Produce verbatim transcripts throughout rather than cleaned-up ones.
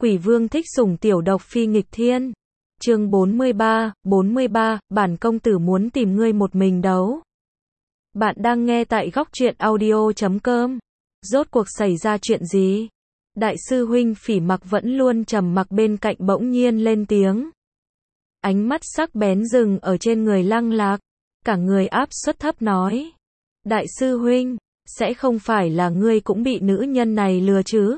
Quỷ vương thích sủng tiểu độc phi nghịch thiên. Chương bốn mươi ba, bốn mươi ba, bản công tử muốn tìm ngươi một mình đấu. Bạn đang nghe tại góc truyện audio chấm com. Rốt cuộc xảy ra chuyện gì? Đại sư huynh Phỉ Mặc vẫn luôn trầm mặc bên cạnh bỗng nhiên lên tiếng. Ánh mắt sắc bén dừng ở trên người Lăng Lạc, cả người áp suất thấp nói. Đại sư huynh, sẽ không phải là ngươi cũng bị nữ nhân này lừa chứ?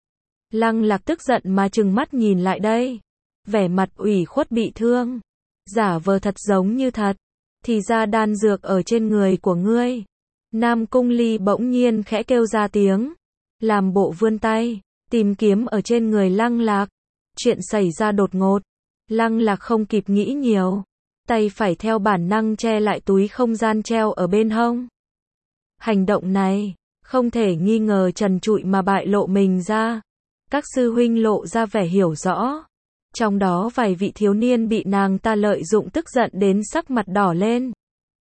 Lăng Lạc tức giận mà trừng mắt nhìn lại đây, vẻ mặt ủy khuất bị thương, giả vờ thật giống như thật, thì ra đan dược ở trên người của ngươi. Nam Cung Ly bỗng nhiên khẽ kêu ra tiếng, làm bộ vươn tay, tìm kiếm ở trên người Lăng Lạc. Chuyện xảy ra đột ngột, Lăng Lạc không kịp nghĩ nhiều, tay phải theo bản năng che lại túi không gian treo ở bên hông. Hành động này, không thể nghi ngờ trần trụi mà bại lộ mình ra. Các sư huynh lộ ra vẻ hiểu rõ. Trong đó vài vị thiếu niên bị nàng ta lợi dụng tức giận đến sắc mặt đỏ lên.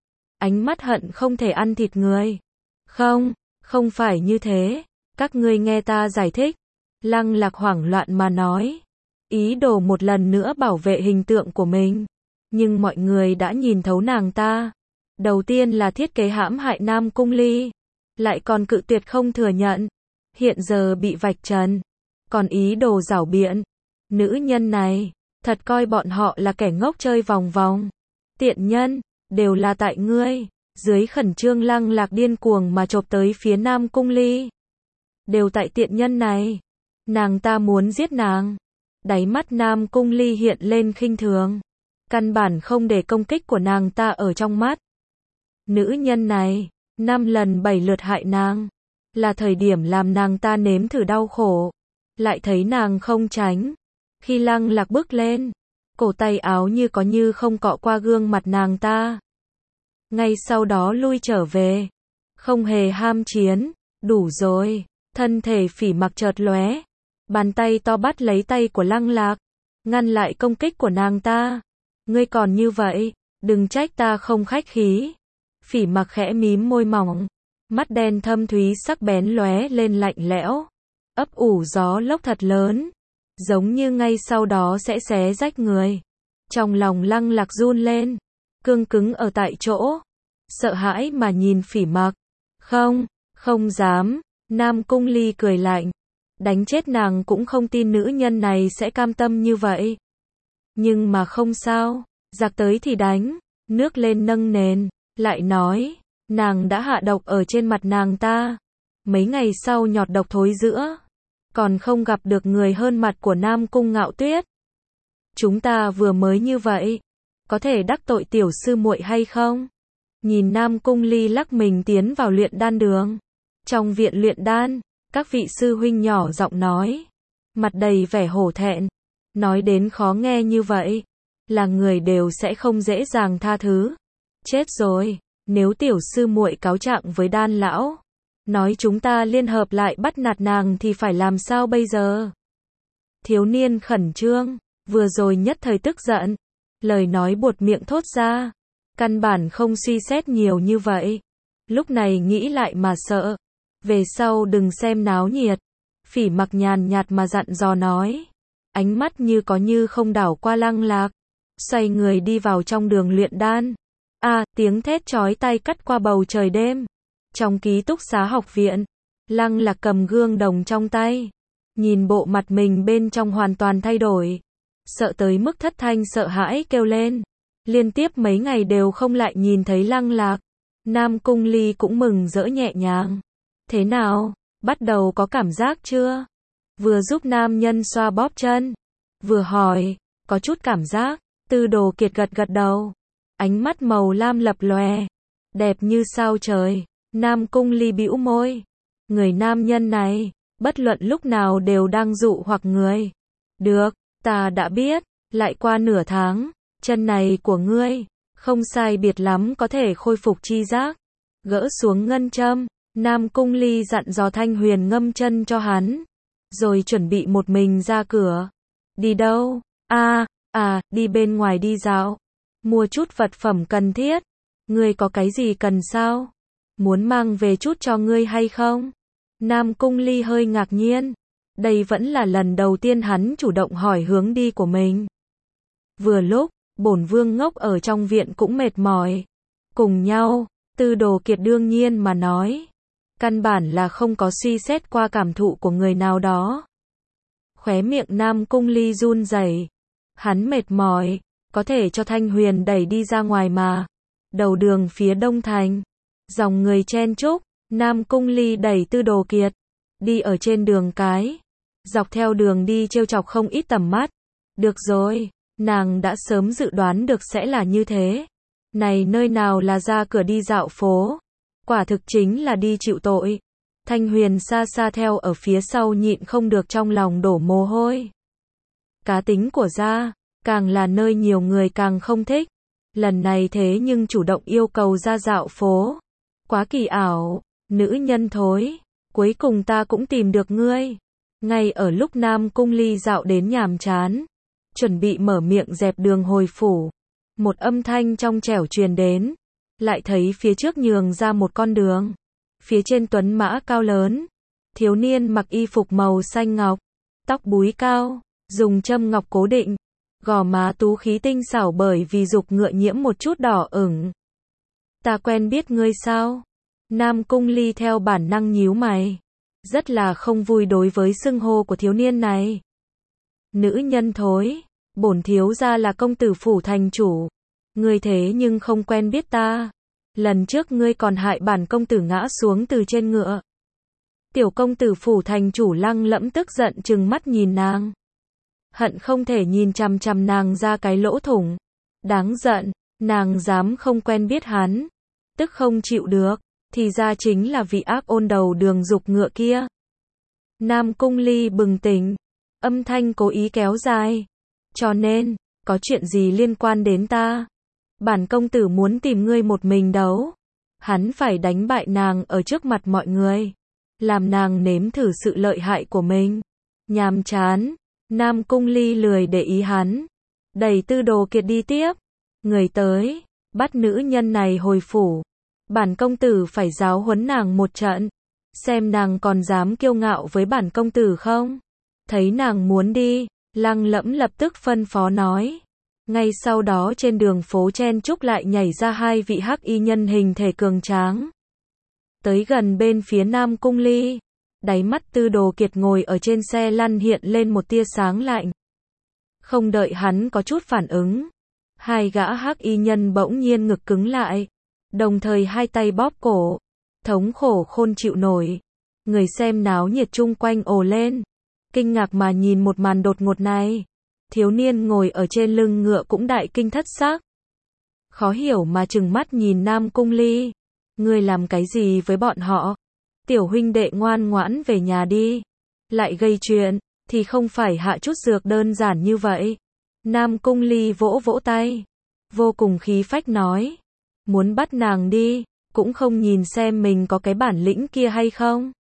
Ánh mắt hận không thể ăn thịt người. Không, không phải như thế. Các ngươi nghe ta giải thích. Lăng Lạc hoảng loạn mà nói. Ý đồ một lần nữa bảo vệ hình tượng của mình. Nhưng mọi người đã nhìn thấu nàng ta. Đầu tiên là thiết kế hãm hại Nam Cung Ly. Lại còn cự tuyệt không thừa nhận. Hiện giờ bị vạch trần. Còn ý đồ giảo biện. Nữ nhân này, thật coi bọn họ là kẻ ngốc chơi vòng vòng. Tiện nhân, đều là tại ngươi. Dưới khẩn trương Lăng Lạc điên cuồng mà chộp tới phía Nam Cung Ly. Đều tại tiện nhân này. Nàng ta muốn giết nàng. Đáy mắt Nam Cung Ly hiện lên khinh thường. Căn bản không để công kích của nàng ta ở trong mắt. Nữ nhân này, năm lần bảy lượt hại nàng. Là thời điểm làm nàng ta nếm thử đau khổ. Lại thấy nàng không tránh. Khi Lăng Lạc bước lên, cổ tay áo như có như không cọ qua gương mặt nàng ta. Ngay sau đó lui trở về. Không hề ham chiến. Đủ rồi. Thân thể Phỉ Mặc chợt lóe. Bàn tay to bắt lấy tay của Lăng Lạc. Ngăn lại công kích của nàng ta. Ngươi còn như vậy, đừng trách ta không khách khí. Phỉ Mặc khẽ mím môi mỏng. Mắt đen thâm thúy sắc bén lóe lên lạnh lẽo. Ấp ủ gió lốc thật lớn, giống như ngay sau đó sẽ xé rách người. Trong lòng Lăng Lạc run lên, cương cứng ở tại chỗ, sợ hãi mà nhìn Phỉ Mặc. Không, không dám. Nam Cung Ly cười lạnh, đánh chết nàng cũng không tin nữ nhân này sẽ cam tâm như vậy. Nhưng mà không sao, giặc tới thì đánh, nước lên nâng nền, lại nói, nàng đã hạ độc ở trên mặt nàng ta. Mấy ngày sau nhọt độc thối giữa, còn không gặp được người hơn mặt của Nam Cung Ngạo Tuyết. Chúng ta vừa mới như vậy, có thể đắc tội tiểu sư muội hay không? Nhìn Nam Cung Ly lắc mình tiến vào luyện đan đường. Trong viện luyện đan, các vị sư huynh nhỏ giọng nói, mặt đầy vẻ hổ thẹn, nói đến khó nghe như vậy, là người đều sẽ không dễ dàng tha thứ. Chết rồi, nếu tiểu sư muội cáo trạng với đan lão, nói chúng ta liên hợp lại bắt nạt nàng thì phải làm sao bây giờ? Thiếu niên khẩn trương, vừa rồi nhất thời tức giận, lời nói buột miệng thốt ra, căn bản không suy xét nhiều như vậy. Lúc này nghĩ lại mà sợ, về sau đừng xem náo nhiệt. Phỉ Mặc nhàn nhạt mà dặn dò nói, ánh mắt như có như không đảo qua Lăng Lạc, xoay người đi vào trong đường luyện đan. A, à, tiếng thét chói tai cắt qua bầu trời đêm. Trong ký túc xá học viện, Lăng Lạc cầm gương đồng trong tay, nhìn bộ mặt mình bên trong hoàn toàn thay đổi, sợ tới mức thất thanh sợ hãi kêu lên. Liên tiếp mấy ngày đều không lại nhìn thấy Lăng Lạc. Nam Cung Ly cũng mừng rỡ nhẹ nhàng. Thế nào, bắt đầu có cảm giác chưa? Vừa giúp nam nhân xoa bóp chân, vừa hỏi, có chút cảm giác. Tư Đồ Kiệt gật gật đầu, ánh mắt màu lam lập lòe, đẹp như sao trời. Nam Cung Ly bĩu môi, người nam nhân này, bất luận lúc nào đều đang dụ hoặc người. Được, ta đã biết, lại qua nửa tháng, chân này của ngươi, không sai biệt lắm có thể khôi phục chi giác. Gỡ xuống ngân châm, Nam Cung Ly dặn dò Thanh Huyền ngâm chân cho hắn, rồi chuẩn bị một mình ra cửa. Đi đâu? À, à, đi bên ngoài đi dạo, mua chút vật phẩm cần thiết. Ngươi có cái gì cần sao? Muốn mang về chút cho ngươi hay không? Nam Cung Ly hơi ngạc nhiên. Đây vẫn là lần đầu tiên hắn chủ động hỏi hướng đi của mình. Vừa lúc, bổn vương ngốc ở trong viện cũng mệt mỏi. Cùng nhau, Tư Đồ Kiệt đương nhiên mà nói. Căn bản là không có suy xét qua cảm thụ của người nào đó. Khóe miệng Nam Cung Ly run rẩy. Hắn mệt mỏi, có thể cho Thanh Huyền đẩy đi ra ngoài mà. Đầu đường phía Đông Thành, dòng người chen chúc, Nam Cung Ly đẩy Tư Đồ Kiệt, đi ở trên đường cái. Dọc theo đường đi trêu chọc không ít tầm mắt. Được rồi, nàng đã sớm dự đoán được sẽ là như thế. Này nơi nào là ra cửa đi dạo phố, quả thực chính là đi chịu tội. Thanh Huyền xa xa theo ở phía sau nhịn không được trong lòng đổ mồ hôi. Cá tính của gia, càng là nơi nhiều người càng không thích. Lần này thế nhưng chủ động yêu cầu ra dạo phố. Quá kỳ ảo, nữ nhân thối, cuối cùng ta cũng tìm được ngươi. Ngay ở lúc Nam Cung Ly dạo đến nhàm chán, chuẩn bị mở miệng dẹp đường hồi phủ, một âm thanh trong trẻo truyền đến, lại thấy phía trước nhường ra một con đường. Phía trên tuấn mã cao lớn, thiếu niên mặc y phục màu xanh ngọc, tóc búi cao, dùng châm ngọc cố định, gò má tú khí tinh xảo bởi vì dục ngựa nhiễm một chút đỏ ửng. Ta quen biết ngươi sao? Nam Cung Ly theo bản năng nhíu mày, rất là không vui đối với xưng hô của thiếu niên này. Nữ nhân thối, bổn thiếu gia là công tử phủ thành chủ, ngươi thế nhưng không quen biết ta. Lần trước ngươi còn hại bản công tử ngã xuống từ trên ngựa. Tiểu công tử phủ thành chủ Lăng Lẫm tức giận trừng mắt nhìn nàng, hận không thể nhìn chằm chằm nàng ra cái lỗ thủng. Đáng giận, nàng dám không quen biết hắn, tức không chịu được, thì ra chính là vị ác ôn đầu đường dục ngựa kia. Nam Cung Ly bừng tỉnh, âm thanh cố ý kéo dài. Cho nên, có chuyện gì liên quan đến ta? Bản công tử muốn tìm ngươi một mình đấu. Hắn phải đánh bại nàng ở trước mặt mọi người, làm nàng nếm thử sự lợi hại của mình. Nhàm chán, Nam Cung Ly lười để ý hắn, đẩy Tư Đồ Kiệt đi tiếp. Người tới, bắt nữ nhân này hồi phủ. Bản công tử phải giáo huấn nàng một trận, xem nàng còn dám kiêu ngạo với bản công tử không. Thấy nàng muốn đi, Lăng Lẫm lập tức phân phó nói. Ngay sau đó trên đường phố chen chúc lại nhảy ra hai vị hắc y nhân hình thể cường tráng. Tới gần bên phía Nam Cung Ly, đáy mắt Tư Đồ Kiệt ngồi ở trên xe lăn hiện lên một tia sáng lạnh. Không đợi hắn có chút phản ứng, hai gã hắc y nhân bỗng nhiên ngực cứng lại, đồng thời hai tay bóp cổ, thống khổ khôn chịu nổi. Người xem náo nhiệt chung quanh ồ lên, kinh ngạc mà nhìn một màn đột ngột này. Thiếu niên ngồi ở trên lưng ngựa cũng đại kinh thất xác, khó hiểu mà trừng mắt nhìn Nam Cung Ly. Ngươi làm cái gì với bọn họ? Tiểu huynh đệ ngoan ngoãn về nhà đi. Lại gây chuyện, thì không phải hạ chút dược đơn giản như vậy. Nam Cung Ly vỗ vỗ tay, vô cùng khí phách nói. Muốn bắt nàng đi, cũng không nhìn xem mình có cái bản lĩnh kia hay không.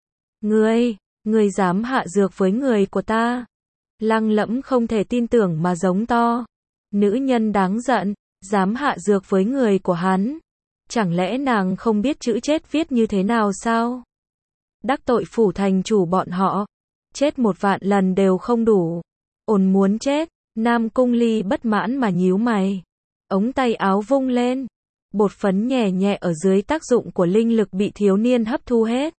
Ngươi, ngươi dám hạ dược với người của ta? Lăng Lẫm không thể tin tưởng mà giống to. Nữ nhân đáng giận, dám hạ dược với người của hắn. Chẳng lẽ nàng không biết chữ chết viết như thế nào sao? Đắc tội phủ thành chủ bọn họ, chết một vạn lần đều không đủ. Ổn muốn chết. Nam Cung Ly bất mãn mà nhíu mày, ống tay áo vung lên, bột phấn nhẹ nhẹ ở dưới tác dụng của linh lực bị thiếu niên hấp thu hết.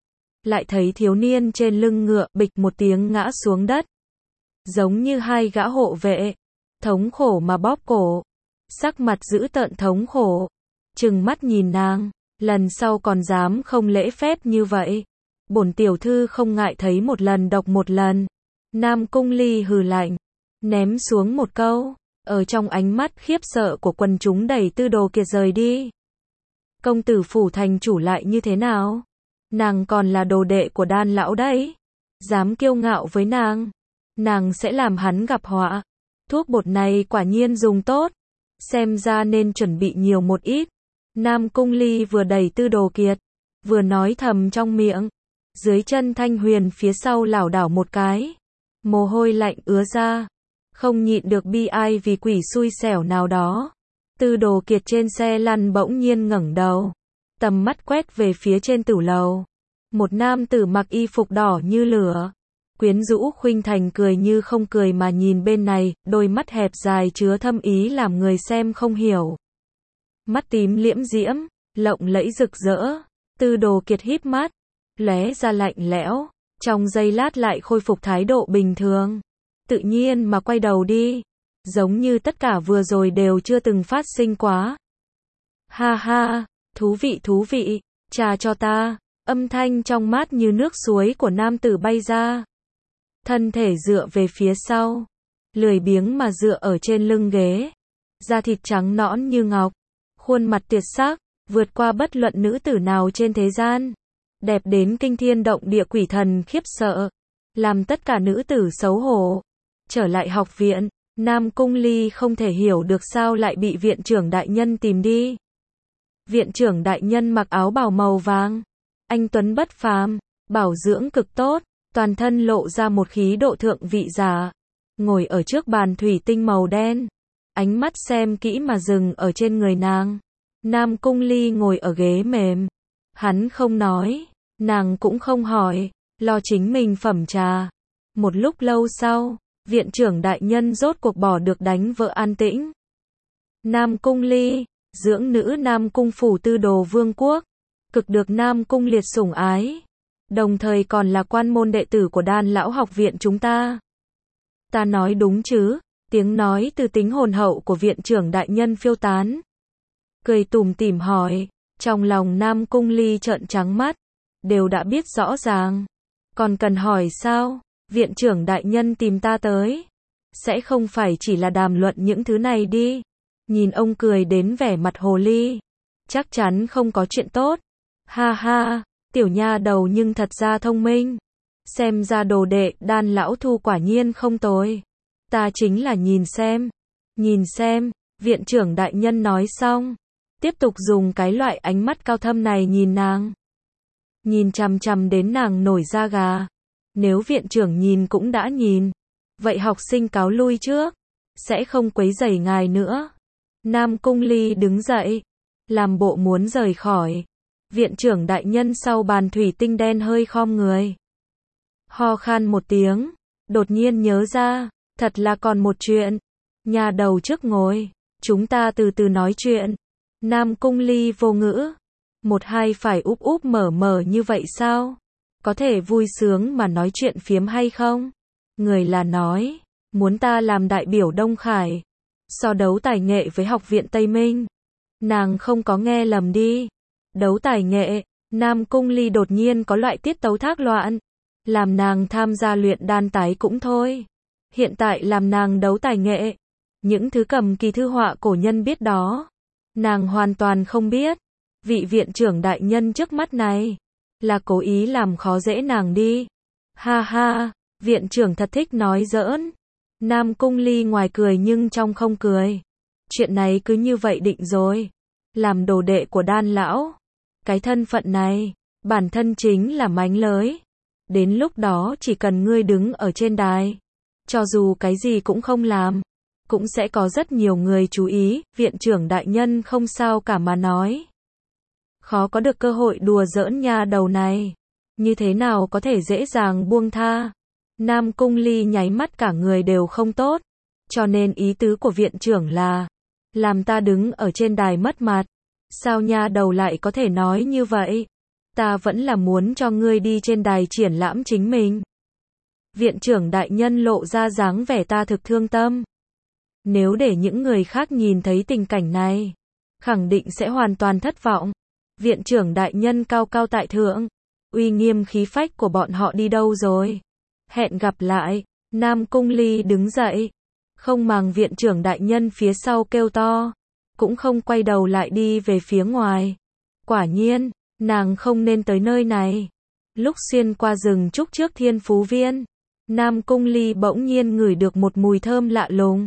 Lại thấy thiếu niên trên lưng ngựa bịch một tiếng ngã xuống đất, giống như hai gã hộ vệ, thống khổ mà bóp cổ, sắc mặt dữ tợn thống khổ, trừng mắt nhìn nàng. Lần sau còn dám không lễ phép như vậy, bổn tiểu thư không ngại thấy một lần độc một lần. Nam Cung Ly hừ lạnh, ném xuống một câu, ở trong ánh mắt khiếp sợ của quần chúng đẩy Tư Đồ Kiệt rời đi. Công tử phủ thành chủ lại như thế nào? Nàng còn là đồ đệ của Đan lão đấy, dám kiêu ngạo với nàng, nàng sẽ làm hắn gặp họa. Thuốc bột này quả nhiên dùng tốt, xem ra nên chuẩn bị nhiều một ít. Nam Cung Ly vừa đẩy Tư Đồ Kiệt, vừa nói thầm trong miệng. Dưới chân Thanh Huyền phía sau lảo đảo một cái, mồ hôi lạnh ứa ra, không nhịn được bi ai vì quỷ xui xẻo nào đó. Tư Đồ Kiệt trên xe lăn bỗng nhiên ngẩng đầu, tầm mắt quét về phía trên tửu lầu. Một nam tử mặc y phục đỏ như lửa, Quyến rũ khuynh thành cười như không cười mà nhìn bên này, đôi mắt hẹp dài chứa thâm ý làm người xem không hiểu. Mắt tím liễm diễm, lộng lẫy rực rỡ, Tư Đồ Kiệt híp mắt, lóe ra lạnh lẽo, trong giây lát lại khôi phục thái độ bình thường. Tự nhiên mà quay đầu đi, giống như tất cả vừa rồi đều chưa từng phát sinh quá. Ha ha, thú vị thú vị, trà cho ta, âm thanh trong mát như nước suối của nam tử bay ra. Thân thể dựa về phía sau, lười biếng mà dựa ở trên lưng ghế, da thịt trắng nõn như ngọc, khuôn mặt tuyệt sắc, vượt qua bất luận nữ tử nào trên thế gian, đẹp đến kinh thiên động địa quỷ thần khiếp sợ, làm tất cả nữ tử xấu hổ. Trở lại học viện, Nam Cung Ly không thể hiểu được sao lại bị viện trưởng đại nhân tìm đi. Viện trưởng đại nhân mặc áo bào màu vàng, anh tuấn bất phàm, bảo dưỡng cực tốt, toàn thân lộ ra một khí độ thượng vị giả, ngồi ở trước bàn thủy tinh màu đen, ánh mắt xem kỹ mà dừng ở trên người nàng. Nam Cung Ly ngồi ở ghế mềm, hắn không nói, nàng cũng không hỏi, lo chính mình phẩm trà. Một lúc lâu sau, viện trưởng đại nhân rốt cuộc bỏ được đánh vợ an tĩnh. Nam Cung Ly, dưỡng nữ Nam Cung phủ Tư Đồ Vương quốc, cực được Nam Cung Liệt sủng ái, đồng thời còn là quan môn đệ tử của Đan lão học viện chúng ta. Ta nói đúng chứ? Tiếng nói từ tính hồn hậu của viện trưởng đại nhân phiêu tán. Cười tủm tỉm hỏi, trong lòng Nam Cung Ly trợn trắng mắt, đều đã biết rõ ràng, còn cần hỏi sao? Viện trưởng đại nhân tìm ta tới, sẽ không phải chỉ là đàm luận những thứ này đi. Nhìn ông cười đến vẻ mặt hồ ly, chắc chắn không có chuyện tốt. Ha ha, tiểu nha đầu nhưng thật ra thông minh, xem ra đồ đệ Đan lão thu quả nhiên không tồi. Ta chính là nhìn xem, nhìn xem, viện trưởng đại nhân nói xong, tiếp tục dùng cái loại ánh mắt cao thâm này nhìn nàng. Nhìn chằm chằm đến nàng nổi da gà. Nếu viện trưởng nhìn cũng đã nhìn, vậy học sinh cáo lui trước, sẽ không quấy rầy ngài nữa. Nam Cung Ly đứng dậy, làm bộ muốn rời khỏi. Viện trưởng đại nhân sau bàn thủy tinh đen hơi khom người, ho khan một tiếng, đột nhiên nhớ ra, thật là còn một chuyện. Nhà đầu trước ngồi, chúng ta từ từ nói chuyện. Nam Cung Ly vô ngữ, một hai phải úp úp mở mở như vậy sao? Có thể vui sướng mà nói chuyện phiếm hay không? Người là nói, muốn ta làm đại biểu Đông Khải, so đấu tài nghệ với học viện Tây Minh. Nàng không có nghe lầm đi. Đấu tài nghệ, Nam Cung Ly đột nhiên có loại tiết tấu thác loạn. Làm nàng tham gia luyện đan tái cũng thôi. Hiện tại làm nàng đấu tài nghệ. Những thứ cầm kỳ thư họa cổ nhân biết đó. Nàng hoàn toàn không biết. Vị viện trưởng đại nhân trước mắt này, là cố ý làm khó dễ nàng đi. Ha ha, viện trưởng thật thích nói giỡn. Nam Cung Ly ngoài cười nhưng trong không cười. Chuyện này cứ như vậy định rồi. Làm đồ đệ của Đan lão. Cái thân phận này, bản thân chính là mánh lới. Đến lúc đó chỉ cần ngươi đứng ở trên đài, cho dù cái gì cũng không làm, cũng sẽ có rất nhiều người chú ý. Viện trưởng đại nhân không sao cả mà nói. Khó có được cơ hội đùa giỡn nha đầu này. Như thế nào có thể dễ dàng buông tha. Nam Cung Ly nháy mắt cả người đều không tốt. Cho nên ý tứ của viện trưởng là, làm ta đứng ở trên đài mất mặt. Sao nha đầu lại có thể nói như vậy? Ta vẫn là muốn cho ngươi đi trên đài triển lãm chính mình. Viện trưởng đại nhân lộ ra dáng vẻ ta thực thương tâm. Nếu để những người khác nhìn thấy tình cảnh này, khẳng định sẽ hoàn toàn thất vọng. Viện trưởng đại nhân cao cao tại thượng, uy nghiêm khí phách của bọn họ đi đâu rồi? Hẹn gặp lại. Nam Cung Ly đứng dậy, không màng viện trưởng đại nhân phía sau kêu to, cũng không quay đầu lại đi về phía ngoài. Quả nhiên, nàng không nên tới nơi này. Lúc xuyên qua rừng trúc trước Thiên Phú Viên, Nam Cung Ly bỗng nhiên ngửi được một mùi thơm lạ lùng.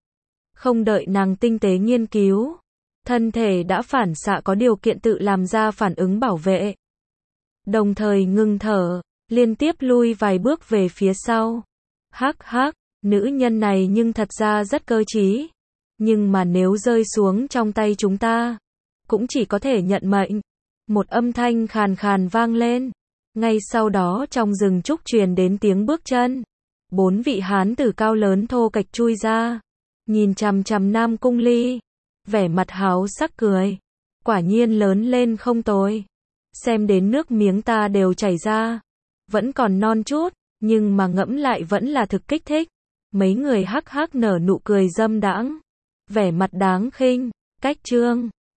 Không đợi nàng tinh tế nghiên cứu, thân thể đã phản xạ có điều kiện tự làm ra phản ứng bảo vệ. Đồng thời ngừng thở, liên tiếp lui vài bước về phía sau. Hắc hắc, nữ nhân này nhưng thật ra rất cơ trí. Nhưng mà nếu rơi xuống trong tay chúng ta, cũng chỉ có thể nhận mệnh. Một âm thanh khàn khàn vang lên. Ngay sau đó trong rừng trúc truyền đến tiếng bước chân. Bốn vị hán tử cao lớn thô kệch chui ra, nhìn chằm chằm Nam Cung Ly, vẻ mặt háo sắc cười. Quả nhiên lớn lên không tồi. Xem đến nước miếng ta đều chảy ra. Vẫn còn non chút, nhưng mà ngẫm lại vẫn là thực kích thích. Mấy người hắc hắc nở nụ cười dâm đãng, vẻ mặt đáng khinh. Cách chương